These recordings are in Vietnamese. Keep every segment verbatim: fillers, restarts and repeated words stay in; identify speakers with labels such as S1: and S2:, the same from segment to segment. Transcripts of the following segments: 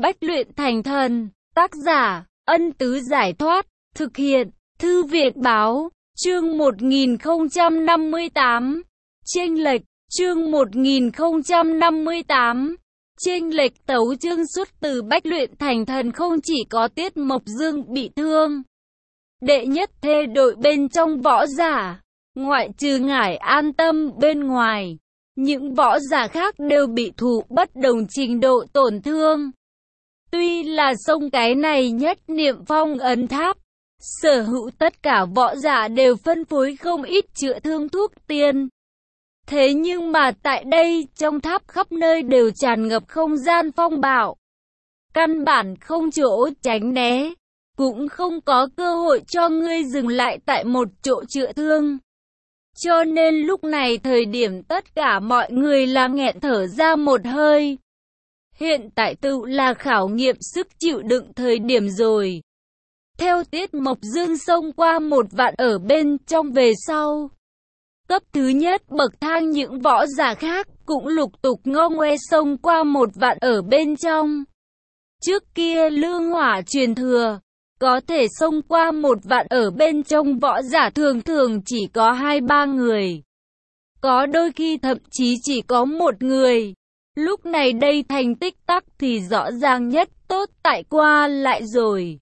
S1: Bách luyện thành thần. Tác giả, Ân Tứ Giải Thoát. Thực hiện, Thư Việt Báo. Chương một nghìn không trăm năm mươi tám. Chênh lệch. Chương một nghìn không trăm năm mươi tám. Chênh lệch. Tấu chương xuất từ Bách luyện thành thần. Không chỉ có Tiết Mộc Dương bị thương, đệ nhất thê đội bên trong võ giả, ngoại trừ Ngải An Tâm bên ngoài, những võ giả khác đều bị thụ bất đồng trình độ tổn thương. Tuy là xông cái này nhất niệm phong ấn tháp, sở hữu tất cả võ giả đều phân phối không ít chữa thương thuốc tiên. Thế nhưng mà tại đây, trong tháp khắp nơi đều tràn ngập không gian phong bạo. Căn bản không chỗ tránh né, cũng không có cơ hội cho ngươi dừng lại tại một chỗ chữa thương. Cho nên lúc này thời điểm tất cả mọi người là nghẹn thở ra một hơi. Hiện tại tự là khảo nghiệm sức chịu đựng thời điểm rồi. Theo Tiết Mộc Dương xông qua một vạn ở bên trong về sau, cấp thứ nhất bậc thang những võ giả khác cũng lục tục ngo ngoe xông qua một vạn ở bên trong. Trước kia lương hỏa truyền thừa, có thể xông qua một vạn ở bên trong võ giả thường thường chỉ có hai ba người. Có đôi khi thậm chí chỉ có một người. Lúc này đây thành tích tắc thì rõ ràng nhất tốt tại qua lại rồi.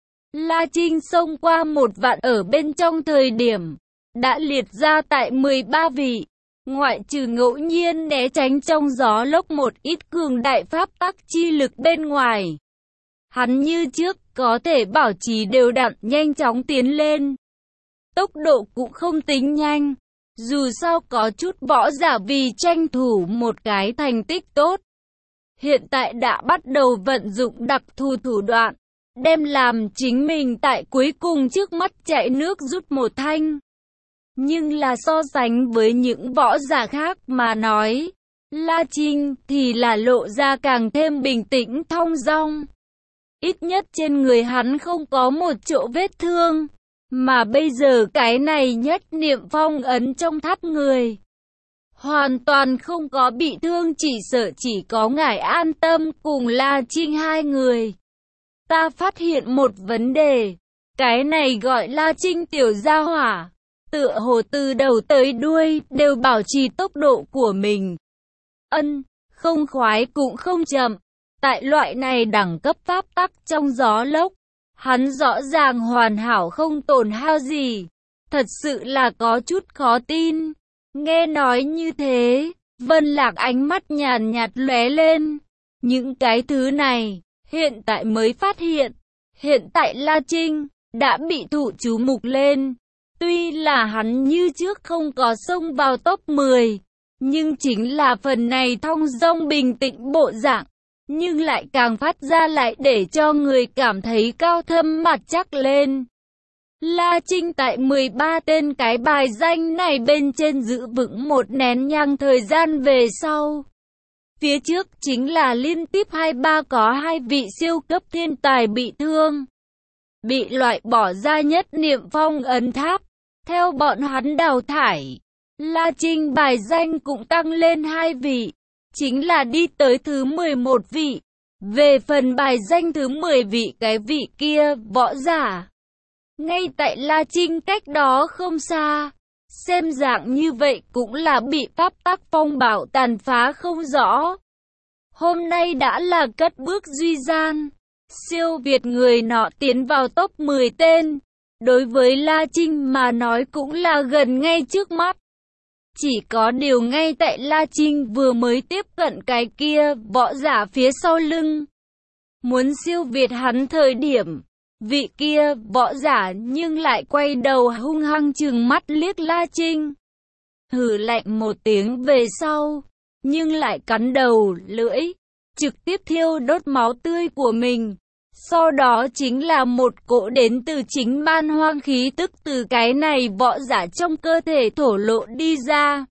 S1: La Trinh xông qua một vạn ở bên trong thời điểm, đã liệt ra tại mười ba vị. Ngoại trừ ngẫu nhiên né tránh trong gió lốc một ít cường đại pháp tắc chi lực bên ngoài, hắn như trước có thể bảo trì đều đặn nhanh chóng tiến lên. Tốc độ cũng không tính nhanh, dù sao có chút võ giả vì tranh thủ một cái thành tích tốt, hiện tại đã bắt đầu vận dụng đặc thù thủ đoạn, đem làm chính mình tại cuối cùng trước mắt chạy nước rút một thanh. Nhưng là so sánh với những võ giả khác mà nói, La Trinh thì là lộ ra càng thêm bình tĩnh thong dong. Ít nhất trên người hắn không có một chỗ vết thương, mà bây giờ cái này nhất niệm phong ấn trong tháp người, hoàn toàn không có bị thương, chỉ sợ chỉ có Ngải An Tâm cùng La Trinh hai người. Ta phát hiện một vấn đề, cái này gọi La Trinh tiểu gia hỏa, tựa hồ từ đầu tới đuôi đều bảo trì tốc độ của mình. Ân, không khoái cũng không chậm. Tại loại này đẳng cấp pháp tắc trong gió lốc, hắn rõ ràng hoàn hảo không tổn hao gì. Thật sự là có chút khó tin. Nghe nói như thế, Vân Lạc ánh mắt nhàn nhạt lóe lên. Những cái thứ này, hiện tại mới phát hiện. Hiện tại La Trinh đã bị thụ chú mục lên. Tuy là hắn như trước không có xông vào top mười, nhưng chính là phần này thong dong bình tĩnh bộ dạng, nhưng lại càng phát ra lại để cho người cảm thấy cao thâm mặt chắc lên. La Trinh tại mười ba tên cái bài danh này bên trên giữ vững một nén nhang thời gian về sau. Phía trước chính là liên tiếp hai ba có hai vị siêu cấp thiên tài bị thương, bị loại bỏ ra nhất niệm phong ấn tháp. Theo bọn hắn đào thải, La Trinh bài danh cũng tăng lên hai vị, chính là đi tới thứ mười một vị. Về phần bài danh thứ mười vị, cái vị kia võ giả ngay tại La Trinh cách đó không xa, xem dạng như vậy cũng là bị pháp tắc phong bạo tàn phá không rõ. Hôm nay đã là cất bước duy gian, siêu việt người nọ tiến vào top mười tên, đối với La Trinh mà nói cũng là gần ngay trước mắt. Chỉ có điều ngay tại La Trinh vừa mới tiếp cận cái kia võ giả phía sau lưng, muốn siêu việt hắn thời điểm, vị kia võ giả nhưng lại quay đầu hung hăng trừng mắt liếc La Trinh. Hừ lạnh một tiếng về sau, nhưng lại cắn đầu lưỡi, trực tiếp thiêu đốt máu tươi của mình. Sau đó chính là một cỗ đến từ chính man hoang khí tức từ cái này võ giả trong cơ thể thổ lộ đi ra.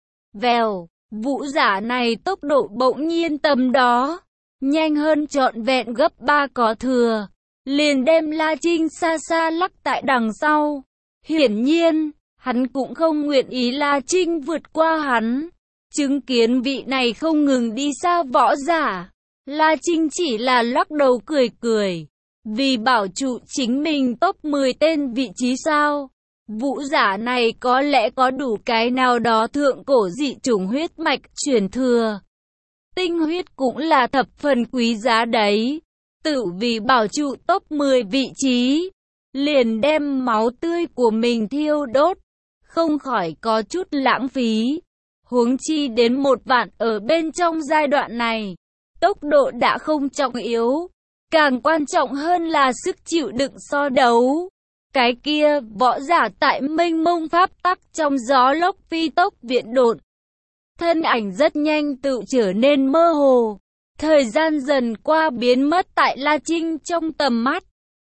S1: Vèo, vũ giả này tốc độ bỗng nhiên tầm đó, nhanh hơn trọn vẹn gấp ba có thừa, liền đem La Trinh xa xa lắc tại đằng sau. Hiển nhiên, hắn cũng không nguyện ý La Trinh vượt qua hắn. Chứng kiến vị này không ngừng đi xa võ giả, La Trinh chỉ là lắc đầu cười cười. Vì bảo trụ chính mình top mười tên vị trí sao? Vũ giả này có lẽ có đủ cái nào đó thượng cổ dị chủng huyết mạch truyền thừa. Tinh huyết cũng là thập phần quý giá đấy. Tự vì bảo trụ top mười vị trí, liền đem máu tươi của mình thiêu đốt, không khỏi có chút lãng phí. Huống chi đến một vạn ở bên trong giai đoạn này, tốc độ đã không trọng yếu, càng quan trọng hơn là sức chịu đựng so đấu. Cái kia, võ giả tại mênh mông pháp tắc trong gió lốc phi tốc viện độn. Thân ảnh rất nhanh tự trở nên mơ hồ. Thời gian dần qua biến mất tại La Trinh trong tầm mắt.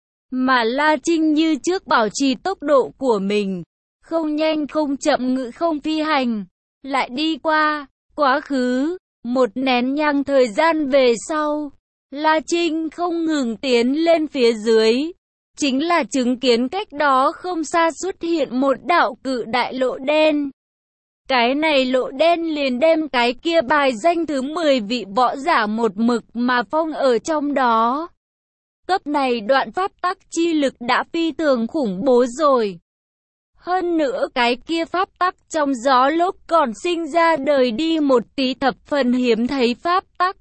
S1: Mà La Trinh như trước bảo trì tốc độ của mình. Không nhanh không chậm ngự không phi hành. Lại đi qua, quá khứ, một nén nhang thời gian về sau. La Trinh không ngừng tiến lên phía dưới. Chính là chứng kiến cách đó không xa xuất hiện một đạo cự đại lỗ đen. Cái này lỗ đen liền đem cái kia bài danh thứ mười vị võ giả một mực mà phong ở trong đó. Cấp này đoạn pháp tắc chi lực đã phi thường khủng bố rồi. Hơn nữa cái kia pháp tắc trong gió lốc còn sinh ra đời đi một tí thập phần hiếm thấy pháp tắc.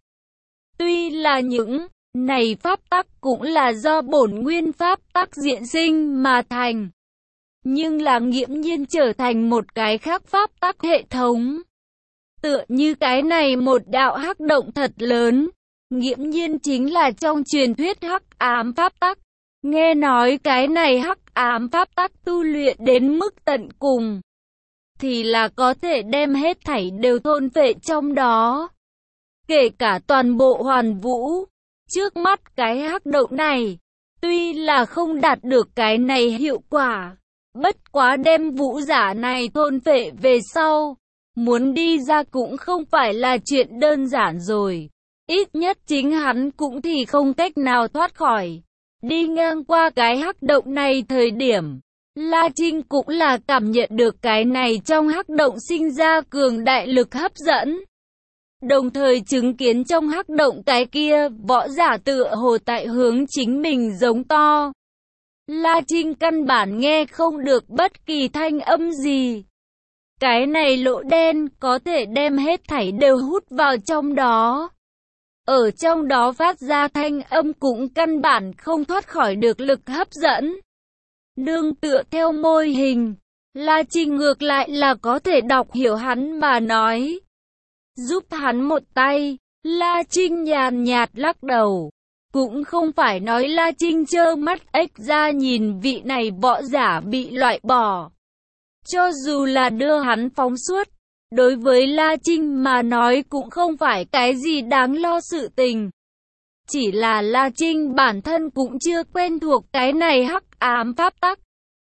S1: Tuy là những này pháp tắc cũng là do bổn nguyên pháp tắc diễn sinh mà thành. Nhưng là nghiễm nhiên trở thành một cái khác pháp tắc hệ thống. Tựa như cái này một đạo hắc động thật lớn, nghiễm nhiên chính là trong truyền thuyết hắc ám pháp tắc. Nghe nói cái này hắc ám pháp tắc tu luyện đến mức tận cùng, thì là có thể đem hết thảy đều thôn phệ trong đó. Kể cả toàn bộ hoàn vũ. Trước mắt cái hắc động này, tuy là không đạt được cái này hiệu quả, bất quá đem vũ giả này thôn phệ về sau, muốn đi ra cũng không phải là chuyện đơn giản rồi. Ít nhất chính hắn cũng thì không cách nào thoát khỏi. Đi ngang qua cái hắc động này thời điểm, La Trinh cũng là cảm nhận được cái này trong hắc động sinh ra cường đại lực hấp dẫn. Đồng thời chứng kiến trong hắc động cái kia, võ giả tựa hồ tại hướng chính mình giống to. La Trinh căn bản nghe không được bất kỳ thanh âm gì. Cái này lỗ đen có thể đem hết thảy đều hút vào trong đó. Ở trong đó phát ra thanh âm cũng căn bản không thoát khỏi được lực hấp dẫn. Nương tựa theo mô hình, La Trinh ngược lại là có thể đọc hiểu hắn mà nói. Giúp hắn một tay, La Trinh nhàn nhạt lắc đầu. Cũng không phải nói La Trinh trơ mắt ếch ra nhìn vị này võ giả bị loại bỏ. Cho dù là đưa hắn phóng suốt, đối với La Trinh mà nói cũng không phải cái gì đáng lo sự tình. Chỉ là La Trinh bản thân cũng chưa quen thuộc cái này hắc ám pháp tắc.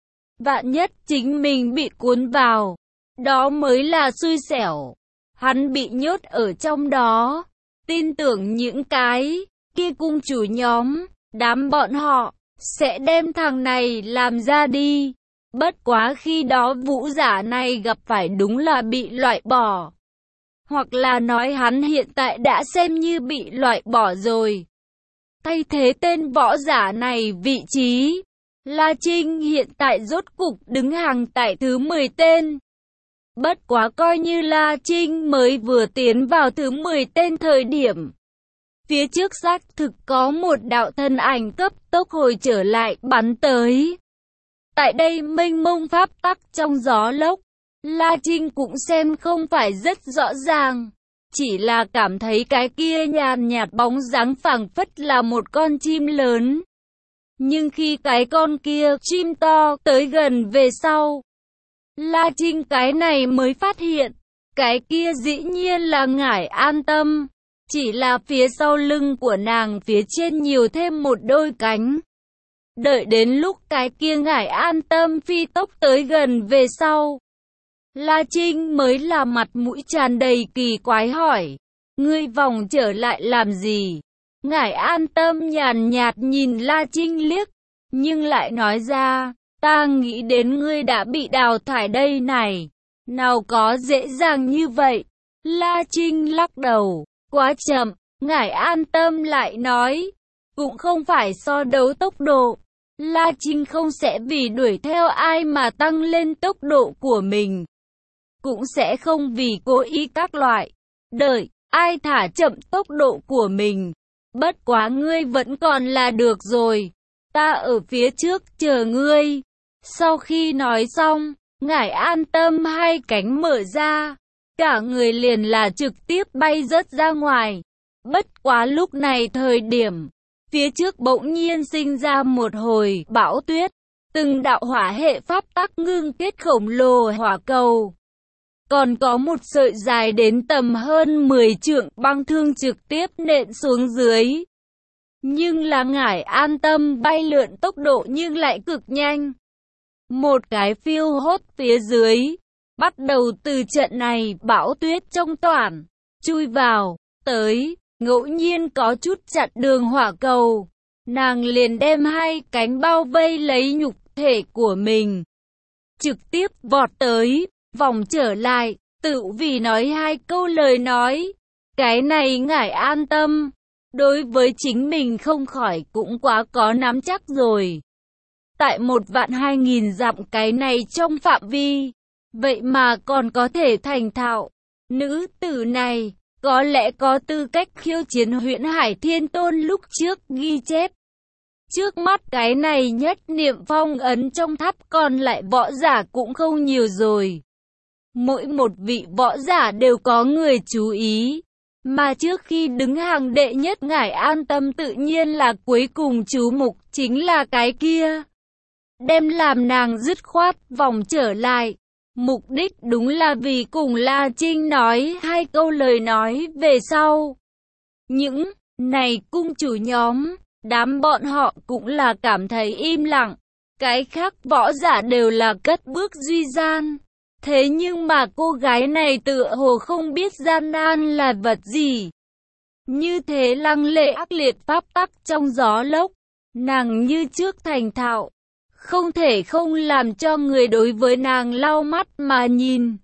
S1: Vạn nhất chính mình bị cuốn vào, đó mới là xui xẻo. Hắn bị nhốt ở trong đó, tin tưởng những cái kia cung chủ nhóm, đám bọn họ sẽ đem thằng này làm ra đi. Bất quá khi đó vũ giả này gặp phải đúng là bị loại bỏ. Hoặc là nói hắn hiện tại đã xem như bị loại bỏ rồi. Thay thế tên võ giả này vị trí, La Trinh hiện tại rốt cục đứng hàng tại thứ mười tên. Bất quá coi như La Trinh mới vừa tiến vào thứ mười tên thời điểm. Phía trước xác thực có một đạo thân ảnh cấp tốc hồi trở lại bắn tới. Tại đây mênh mông pháp tắc trong gió lốc, La Trinh cũng xem không phải rất rõ ràng. Chỉ là cảm thấy cái kia nhàn nhạt bóng dáng phảng phất là một con chim lớn. Nhưng khi cái con kia chim to tới gần về sau, La Trinh cái này mới phát hiện, cái kia dĩ nhiên là Ngải An Tâm. Chỉ là phía sau lưng của nàng phía trên nhiều thêm một đôi cánh. Đợi đến lúc cái kia Ngải An Tâm phi tốc tới gần về sau, La Trinh mới là mặt mũi tràn đầy kỳ quái hỏi, ngươi vòng trở lại làm gì? Ngải An Tâm nhàn nhạt nhìn La Trinh liếc, nhưng lại nói ra, ta nghĩ đến ngươi đã bị đào thải đây này, nào có dễ dàng như vậy. La Trinh lắc đầu, quá chậm, Ngải An Tâm lại nói, cũng không phải so đấu tốc độ. La Trinh không sẽ vì đuổi theo ai mà tăng lên tốc độ của mình. Cũng sẽ không vì cố ý các loại. Đợi, ai thả chậm tốc độ của mình. Bất quá ngươi vẫn còn là được rồi. Ta ở phía trước chờ ngươi. Sau khi nói xong, Ngải An Tâm hai cánh mở ra. Cả người liền là trực tiếp bay rớt ra ngoài. Bất quá lúc này thời điểm, phía trước bỗng nhiên sinh ra một hồi bão tuyết. Từng đạo hỏa hệ pháp tắc ngưng kết khổng lồ hỏa cầu. Còn có một sợi dài đến tầm hơn mười trượng băng thương trực tiếp nện xuống dưới. Nhưng là Ngải An Tâm bay lượn tốc độ nhưng lại cực nhanh. Một cái phiêu hốt phía dưới. Bắt đầu từ trận này bão tuyết trong toàn. Chui vào, tới, ngẫu nhiên có chút chặn đường hỏa cầu. Nàng liền đem hai cánh bao vây lấy nhục thể của mình. Trực tiếp vọt tới, vòng trở lại, tự vì nói hai câu lời nói. Cái này Ngải An Tâm. Đối với chính mình không khỏi cũng quá có nắm chắc rồi. Tại một vạn hai nghìn dặm cái này trong phạm vi. Vậy mà còn có thể thành thạo. Nữ tử này, có lẽ có tư cách khiêu chiến Huyễn Hải Thiên Tôn lúc trước ghi chép. Trước mắt cái này nhất niệm phong ấn trong tháp còn lại võ giả cũng không nhiều rồi. Mỗi một vị võ giả đều có người chú ý. Mà trước khi đứng hàng đệ nhất Ngải An Tâm tự nhiên là cuối cùng chú mục chính là cái kia. Đem làm nàng dứt khoát vòng trở lại. Mục đích đúng là vì cùng La Trinh nói hai câu lời nói về sau. Những này cung chủ nhóm, đám bọn họ cũng là cảm thấy im lặng. Cái khác võ giả đều là cất bước duy gian. Thế nhưng mà cô gái này tựa hồ không biết gian nan là vật gì. Như thế lăng lệ ác liệt pháp tắc trong gió lốc. Nàng như trước thành thạo. Không thể không làm cho người đối với nàng lau mắt mà nhìn.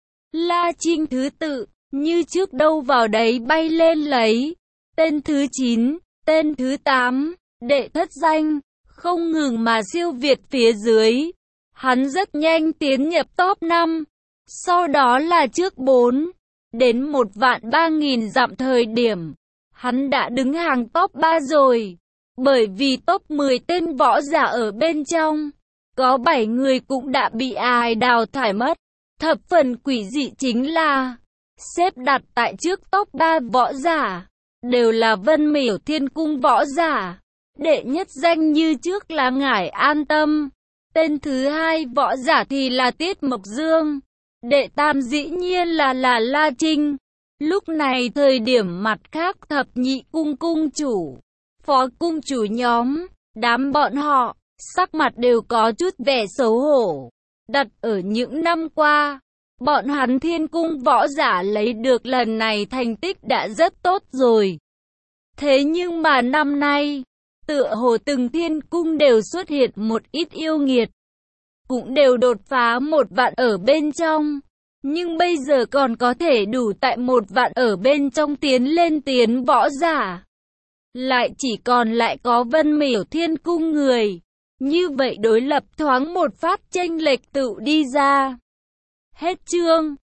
S1: La Trinh thứ tự, như trước đâu vào đấy bay lên lấy. Tên thứ chín, tên thứ tám, đệ thất danh, không ngừng mà siêu việt phía dưới. Hắn rất nhanh tiến nhập top năm. Sau đó là trước bốn. Đến một vạn ba nghìn dặm thời điểm. Hắn đã đứng hàng top ba rồi. Bởi vì top mười tên võ giả ở bên trong. Có bảy người cũng đã bị ai đào thải mất. Thập phần quỷ dị chính là. Xếp đặt tại trước top ba võ giả. Đều là Vân Miểu Thiên Cung võ giả. Đệ nhất danh như trước là Ngải An Tâm. Tên thứ hai võ giả thì là Tiết Mộc Dương. Đệ tam dĩ nhiên là là La Trinh. Lúc này thời điểm mặt khác thập nhị cung cung chủ, phó cung chủ nhóm, đám bọn họ, sắc mặt đều có chút vẻ xấu hổ. Đặt ở những năm qua, bọn hắn Thiên Cung võ giả lấy được lần này thành tích đã rất tốt rồi. Thế nhưng mà năm nay, tựa hồ từng Thiên Cung đều xuất hiện một ít yêu nghiệt. Cũng đều đột phá một vạn ở bên trong. Nhưng bây giờ còn có thể đủ tại một vạn ở bên trong tiến lên tiến võ giả. Lại chỉ còn lại có Vân Miểu Thiên Cung người. Như vậy đối lập thoáng một phát chênh lệch tự đi ra. Hết chương.